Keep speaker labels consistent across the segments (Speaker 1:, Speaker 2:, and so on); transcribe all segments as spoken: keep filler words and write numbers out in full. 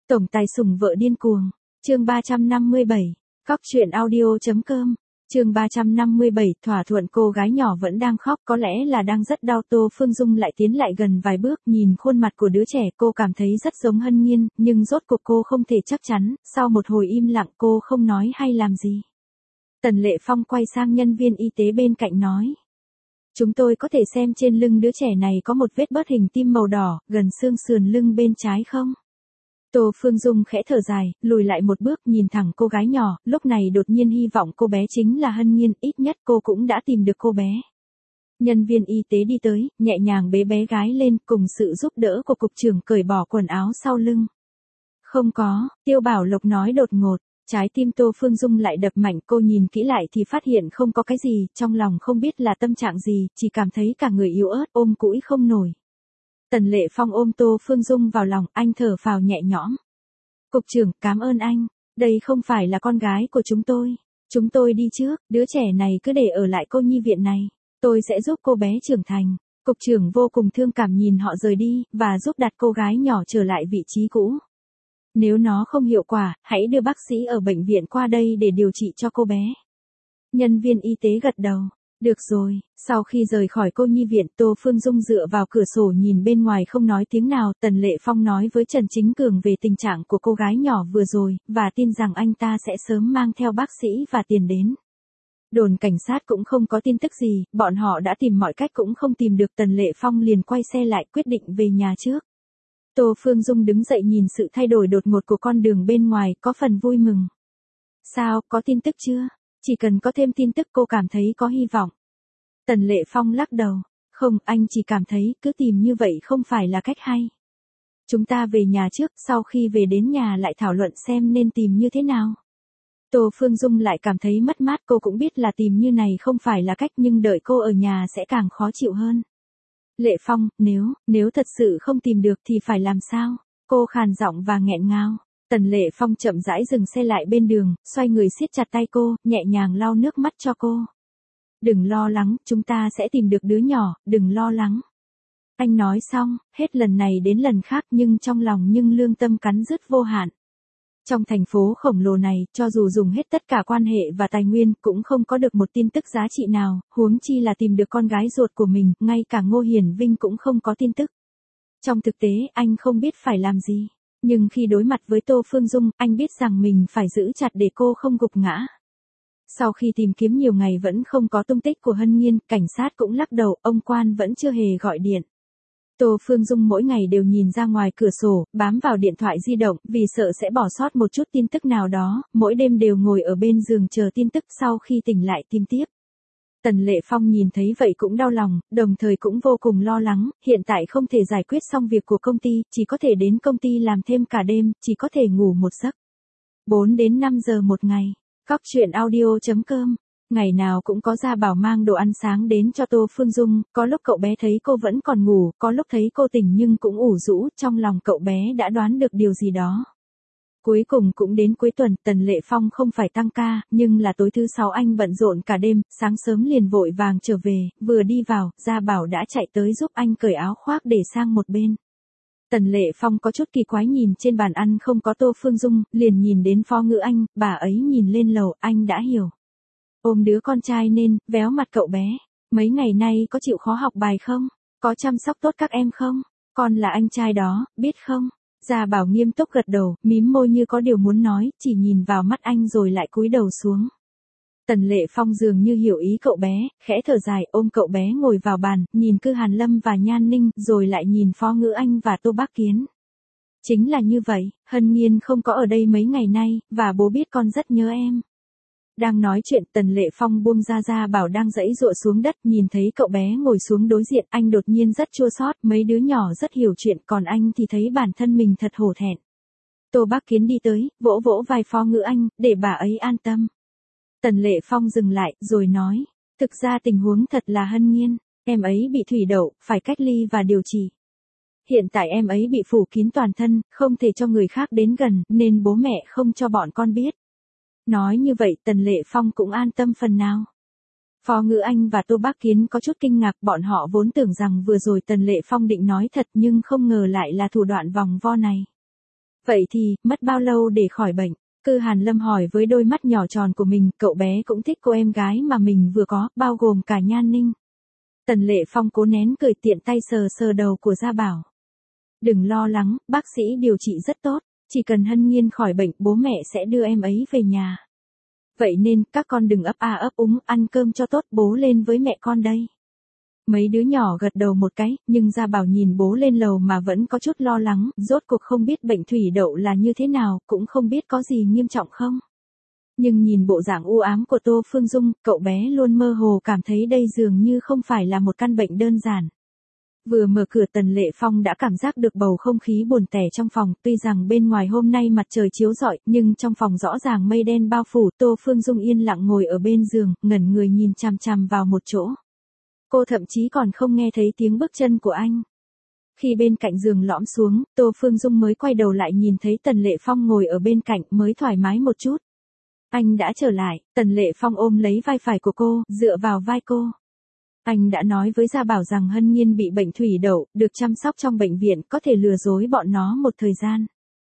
Speaker 1: Tổng tài sủng vợ điên cuồng. Chương ba trăm năm mươi bảy. Cóc truyện audio chấm com. Chương ba trăm năm mươi bảy, thỏa thuận cô gái nhỏ vẫn đang khóc, có lẽ là đang rất đau. Tô Phương Dung lại tiến lại gần vài bước, nhìn khuôn mặt của đứa trẻ, cô cảm thấy rất giống Hân Nhiên, nhưng rốt cuộc cô không thể chắc chắn. Sau một hồi im lặng, cô không nói hay làm gì. Tần Lệ Phong quay sang nhân viên y tế bên cạnh nói: "Chúng tôi có thể xem trên lưng đứa trẻ này có một vết bớt hình tim màu đỏ, gần xương sườn lưng bên trái không?" Tô Phương Dung khẽ thở dài, lùi lại một bước, nhìn thẳng cô gái nhỏ, lúc này đột nhiên hy vọng cô bé chính là Hân Nhiên, ít nhất cô cũng đã tìm được cô bé. Nhân viên y tế đi tới, nhẹ nhàng bế bé gái lên, cùng sự giúp đỡ của cục trưởng cởi bỏ quần áo sau lưng. "Không có", Tiêu Bảo Lộc nói đột ngột. Trái tim Tô Phương Dung lại đập mạnh, cô nhìn kỹ lại thì phát hiện không có cái gì, trong lòng không biết là tâm trạng gì, chỉ cảm thấy cả người yếu ớt, ôm cũi không nổi. Tần Lệ Phong ôm Tô Phương Dung vào lòng, anh thở phào nhẹ nhõm. "Cục trưởng, cảm ơn anh, đây không phải là con gái của chúng tôi. Chúng tôi đi trước, đứa trẻ này cứ để ở lại cô nhi viện này. Tôi sẽ giúp cô bé trưởng thành." Cục trưởng vô cùng thương cảm nhìn họ rời đi, và giúp đặt cô gái nhỏ trở lại vị trí cũ. "Nếu nó không hiệu quả, hãy đưa bác sĩ ở bệnh viện qua đây để điều trị cho cô bé." Nhân viên y tế gật đầu. "Được rồi." Sau khi rời khỏi cô nhi viện, Tô Phương Dung dựa vào cửa sổ nhìn bên ngoài không nói tiếng nào. Tần Lệ Phong nói với Trần Chính Cường về tình trạng của cô gái nhỏ vừa rồi, và tin rằng anh ta sẽ sớm mang theo bác sĩ và tiền đến. Đồn cảnh sát cũng không có tin tức gì, bọn họ đã tìm mọi cách cũng không tìm được. Tần Lệ Phong liền quay xe lại, quyết định về nhà trước. Tô Phương Dung đứng dậy nhìn sự thay đổi đột ngột của con đường bên ngoài, có phần vui mừng. "Sao, có tin tức chưa?" "Chỉ cần có thêm tin tức cô cảm thấy có hy vọng." Tần Lệ Phong lắc đầu. "Không, anh chỉ cảm thấy cứ tìm như vậy không phải là cách hay. Chúng ta về nhà trước, sau khi về đến nhà lại thảo luận xem nên tìm như thế nào." Tô Phương Dung lại cảm thấy mất mát, cô cũng biết là tìm như này không phải là cách, nhưng đợi cô ở nhà sẽ càng khó chịu hơn. "Lệ Phong, nếu, nếu thật sự không tìm được thì phải làm sao?" Cô khàn giọng và nghẹn ngào. Tần Lệ Phong chậm rãi dừng xe lại bên đường, xoay người siết chặt tay cô, nhẹ nhàng lau nước mắt cho cô. "Đừng lo lắng, chúng ta sẽ tìm được đứa nhỏ, đừng lo lắng." Anh nói xong, hết lần này đến lần khác, nhưng trong lòng nhưng lương tâm cắn rứt vô hạn. Trong thành phố khổng lồ này, cho dù dùng hết tất cả quan hệ và tài nguyên, cũng không có được một tin tức giá trị nào, huống chi là tìm được con gái ruột của mình, ngay cả Ngô Hiển Vinh cũng không có tin tức. Trong thực tế, anh không biết phải làm gì. Nhưng khi đối mặt với Tô Phương Dung, anh biết rằng mình phải giữ chặt để cô không gục ngã. Sau khi tìm kiếm nhiều ngày vẫn không có tung tích của Hân Nhiên, cảnh sát cũng lắc đầu, ông quan vẫn chưa hề gọi điện. Tô Phương Dung mỗi ngày đều nhìn ra ngoài cửa sổ, bám vào điện thoại di động, vì sợ sẽ bỏ sót một chút tin tức nào đó, mỗi đêm đều ngồi ở bên giường chờ tin tức, sau khi tỉnh lại tìm tiếp. Tần Lệ Phong nhìn thấy vậy cũng đau lòng, đồng thời cũng vô cùng lo lắng, hiện tại không thể giải quyết xong việc của công ty, chỉ có thể đến công ty làm thêm cả đêm, chỉ có thể ngủ một giấc. bốn đến năm giờ một ngày. Cóc truyện audio chấm com. Ngày nào cũng có Gia Bảo mang đồ ăn sáng đến cho Tô Phương Dung, có lúc cậu bé thấy cô vẫn còn ngủ, có lúc thấy cô tỉnh nhưng cũng ủ rũ, trong lòng cậu bé đã đoán được điều gì đó. Cuối cùng cũng đến cuối tuần, Tần Lệ Phong không phải tăng ca, nhưng là tối thứ sáu anh bận rộn cả đêm, sáng sớm liền vội vàng trở về, vừa đi vào, Gia Bảo đã chạy tới giúp anh cởi áo khoác để sang một bên. Tần Lệ Phong có chút kỳ quái nhìn trên bàn ăn không có Tô Phương Dung, liền nhìn đến Phó Ngữ Anh, bà ấy nhìn lên lầu, anh đã hiểu. Ôm đứa con trai nên, véo mặt cậu bé. "Mấy ngày nay có chịu khó học bài không? Có chăm sóc tốt các em không? Con là anh trai đó, biết không?" Gia Bảo nghiêm túc gật đầu, mím môi như có điều muốn nói, chỉ nhìn vào mắt anh rồi lại cúi đầu xuống. Tần Lệ Phong dường như hiểu ý cậu bé, khẽ thở dài, ôm cậu bé ngồi vào bàn, nhìn Cư Hàn Lâm và Nhan Ninh, rồi lại nhìn Phó Ngữ Anh và Tô Bác Kiến. "Chính là như vậy, Hân Nhiên không có ở đây mấy ngày nay, và bố biết con rất nhớ em." Đang nói chuyện, Tần Lệ Phong buông ra Gia Bảo đang giãy giụa xuống đất, nhìn thấy cậu bé ngồi xuống đối diện, anh đột nhiên rất chua xót, mấy đứa nhỏ rất hiểu chuyện, còn anh thì thấy bản thân mình thật hổ thẹn. Tô Bác Kiến đi tới, vỗ vỗ vai Phó Ngữ Anh, để bà ấy an tâm. Tần Lệ Phong dừng lại, rồi nói, thực ra tình huống thật là Hân Nhiên, em ấy bị thủy đậu, phải cách ly và điều trị. Hiện tại em ấy bị phủ kín toàn thân, không thể cho người khác đến gần, nên bố mẹ không cho bọn con biết. Nói như vậy Tần Lệ Phong cũng an tâm phần nào. Phó Ngữ Anh và Tô Bác Kiến có chút kinh ngạc, bọn họ vốn tưởng rằng vừa rồi Tần Lệ Phong định nói thật nhưng không ngờ lại là thủ đoạn vòng vo này. Vậy thì, mất bao lâu để khỏi bệnh? Cư Hàn Lâm hỏi với đôi mắt nhỏ tròn của mình, cậu bé cũng thích cô em gái mà mình vừa có, bao gồm cả Nhan Ninh. Tần Lệ Phong cố nén cười tiện tay sờ sờ đầu của Gia Bảo. Đừng lo lắng, bác sĩ điều trị rất tốt, chỉ cần Hân Nhiên khỏi bệnh bố mẹ sẽ đưa em ấy về nhà. Vậy nên, các con đừng ấp a ấp úng, ăn cơm cho tốt, bố lên với mẹ con đây. Mấy đứa nhỏ gật đầu một cái, nhưng Gia Bảo nhìn bố lên lầu mà vẫn có chút lo lắng, rốt cuộc không biết bệnh thủy đậu là như thế nào, cũng không biết có gì nghiêm trọng không. Nhưng nhìn bộ dạng u ám của Tô Phương Dung, cậu bé luôn mơ hồ cảm thấy đây dường như không phải là một căn bệnh đơn giản. Vừa mở cửa Tần Lệ Phong đã cảm giác được bầu không khí buồn tẻ trong phòng, tuy rằng bên ngoài hôm nay mặt trời chiếu rọi, nhưng trong phòng rõ ràng mây đen bao phủ. Tô Phương Dung yên lặng ngồi ở bên giường, ngẩn người nhìn chằm chằm vào một chỗ. Cô thậm chí còn không nghe thấy tiếng bước chân của anh. Khi bên cạnh giường lõm xuống, Tô Phương Dung mới quay đầu lại nhìn thấy Tần Lệ Phong ngồi ở bên cạnh mới thoải mái một chút. Anh đã trở lại, Tần Lệ Phong ôm lấy vai phải của cô, dựa vào vai cô. Anh đã nói với Gia Bảo rằng Hân Nhiên bị bệnh thủy đậu, được chăm sóc trong bệnh viện, có thể lừa dối bọn nó một thời gian.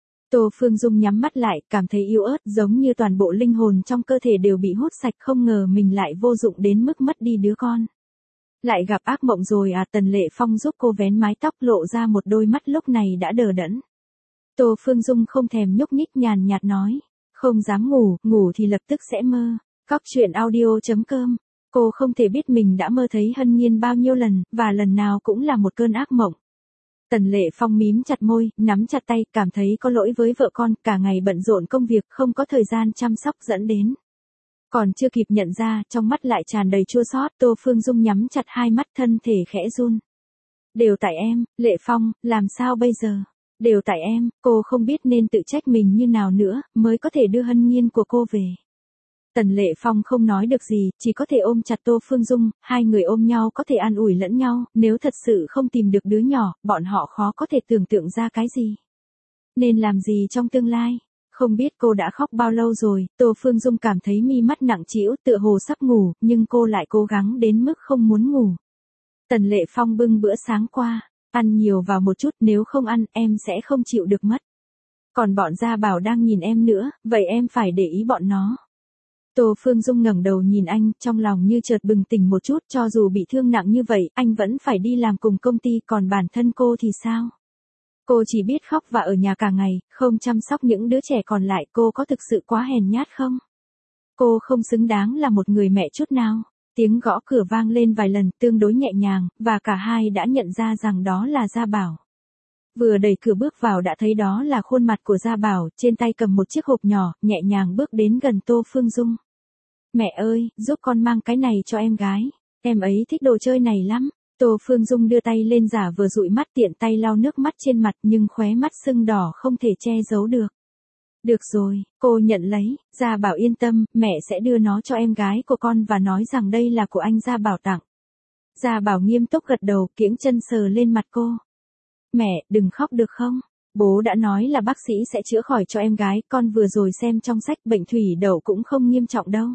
Speaker 1: Tô Phương Dung nhắm mắt lại, cảm thấy yếu ớt, giống như toàn bộ linh hồn trong cơ thể đều bị hút sạch, không ngờ mình lại vô dụng đến mức mất đi đứa con. Lại gặp ác mộng rồi à? Tần Lệ Phong giúp cô vén mái tóc, lộ ra một đôi mắt lúc này đã đờ đẫn. Tô Phương Dung không thèm nhúc nhích, nhàn nhạt nói, không dám ngủ, ngủ thì lập tức sẽ mơ. Cóc truyện audio chấm com. Cô không thể biết mình đã mơ thấy Hân Nhiên bao nhiêu lần, và lần nào cũng là một cơn ác mộng. Tần Lệ Phong mím chặt môi, nắm chặt tay, cảm thấy có lỗi với vợ con, cả ngày bận rộn công việc, không có thời gian chăm sóc dẫn đến. Còn chưa kịp nhận ra, trong mắt lại tràn đầy chua xót. Tô Phương Dung nhắm chặt hai mắt, thân thể khẽ run. Đều tại em, Lệ Phong, làm sao bây giờ? Đều tại em, cô không biết nên tự trách mình như nào nữa, mới có thể đưa Hân Nhiên của cô về. Tần Lệ Phong không nói được gì, chỉ có thể ôm chặt Tô Phương Dung, hai người ôm nhau có thể an ủi lẫn nhau, nếu thật sự không tìm được đứa nhỏ, bọn họ khó có thể tưởng tượng ra cái gì. Nên làm gì trong tương lai? Không biết cô đã khóc bao lâu rồi. Tô Phương Dung cảm thấy mi mắt nặng trĩu, tựa hồ sắp ngủ, nhưng cô lại cố gắng đến mức không muốn ngủ. Tần Lệ Phong bưng bữa sáng qua, ăn nhiều vào một chút, nếu không ăn, em sẽ không chịu được mất. Còn bọn Gia Bảo đang nhìn em nữa, vậy em phải để ý bọn nó. Tô Phương Dung ngẩng đầu nhìn anh, trong lòng như chợt bừng tỉnh một chút, cho dù bị thương nặng như vậy, anh vẫn phải đi làm cùng công ty, còn bản thân cô thì sao? Cô chỉ biết khóc và ở nhà cả ngày, không chăm sóc những đứa trẻ còn lại, cô có thực sự quá hèn nhát không? Cô không xứng đáng là một người mẹ chút nào. Tiếng gõ cửa vang lên vài lần, tương đối nhẹ nhàng, và cả hai đã nhận ra rằng đó là Gia Bảo. Vừa đẩy cửa bước vào đã thấy đó là khuôn mặt của Gia Bảo, trên tay cầm một chiếc hộp nhỏ, nhẹ nhàng bước đến gần Tô Phương Dung. Mẹ ơi, giúp con mang cái này cho em gái, em ấy thích đồ chơi này lắm. Tô Phương Dung đưa tay lên giả vờ dụi mắt, tiện tay lau nước mắt trên mặt, nhưng khóe mắt sưng đỏ không thể che giấu được. Được rồi, cô nhận lấy. Gia Bảo yên tâm, mẹ sẽ đưa nó cho em gái của con và nói rằng đây là của anh Gia Bảo tặng. Gia Bảo nghiêm túc gật đầu, kiễng chân sờ lên mặt cô. Mẹ, đừng khóc được không? Bố đã nói là bác sĩ sẽ chữa khỏi cho em gái, con vừa rồi xem trong sách, bệnh thủy đậu cũng không nghiêm trọng đâu.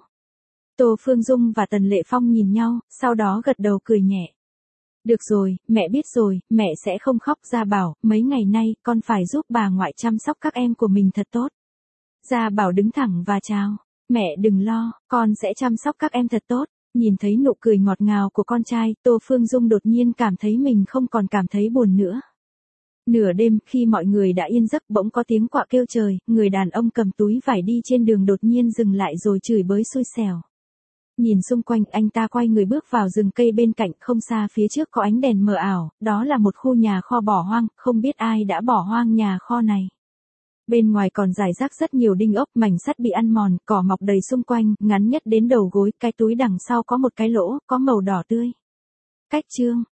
Speaker 1: Tô Phương Dung và Tần Lệ Phong nhìn nhau, sau đó gật đầu cười nhẹ. Được rồi, mẹ biết rồi, mẹ sẽ không khóc. Gia Bảo, mấy ngày nay, con phải giúp bà ngoại chăm sóc các em của mình thật tốt. Gia Bảo đứng thẳng và chào. Mẹ đừng lo, con sẽ chăm sóc các em thật tốt. Nhìn thấy nụ cười ngọt ngào của con trai, Tô Phương Dung đột nhiên cảm thấy mình không còn cảm thấy buồn nữa. Nửa đêm, khi mọi người đã yên giấc, bỗng có tiếng quạ kêu trời, người đàn ông cầm túi vải đi trên đường đột nhiên dừng lại rồi chửi bới xui xẻo. Nhìn xung quanh, anh ta quay người bước vào rừng cây bên cạnh, không xa phía trước có ánh đèn mờ ảo, đó là một khu nhà kho bỏ hoang, không biết ai đã bỏ hoang nhà kho này. Bên ngoài còn rải rác rất nhiều đinh ốc, mảnh sắt bị ăn mòn, cỏ mọc đầy xung quanh, ngắn nhất đến đầu gối, cái túi đằng sau có một cái lỗ, có màu đỏ tươi. Cách chương